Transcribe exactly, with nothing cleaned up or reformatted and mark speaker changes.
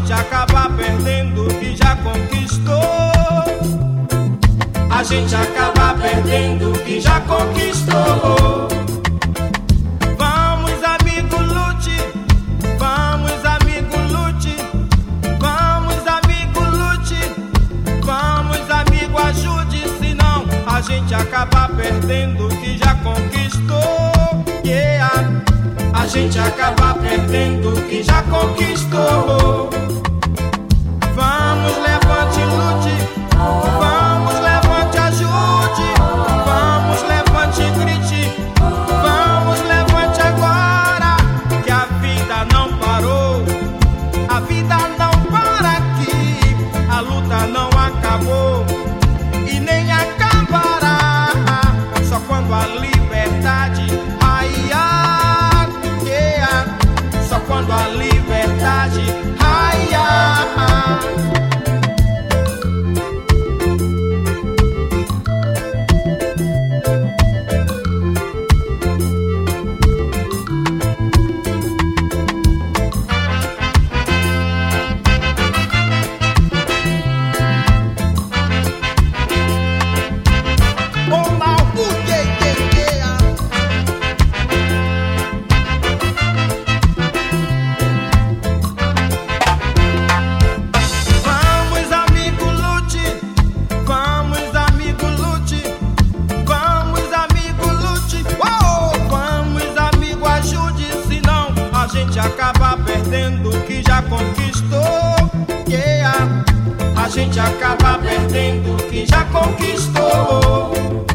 Speaker 1: gente acaba perdendo o que já conquistou. A gente acaba perdendo o que já conquistou. Vamos, amigo, lute. Vamos, amigo, lute. Vamos, amigo, lute. Vamos, amigo, ajude. Senão a gente acaba perdendo o que já conquistou. Yeah. A gente acaba perdendo o que já conquistou. Vamos, levante, lute. Vamos, levante, ajude. Vamos, levante, grite. Vamos, levante agora, que a vida não parou. A vida não para aqui. A luta não acabou e nem acabará. Só quando a liberdade raiar, yeah. Só quando a liberdade raiar. Acaba perdendo o que já conquistou. Yeah. A gente acaba perdendo o que já conquistou.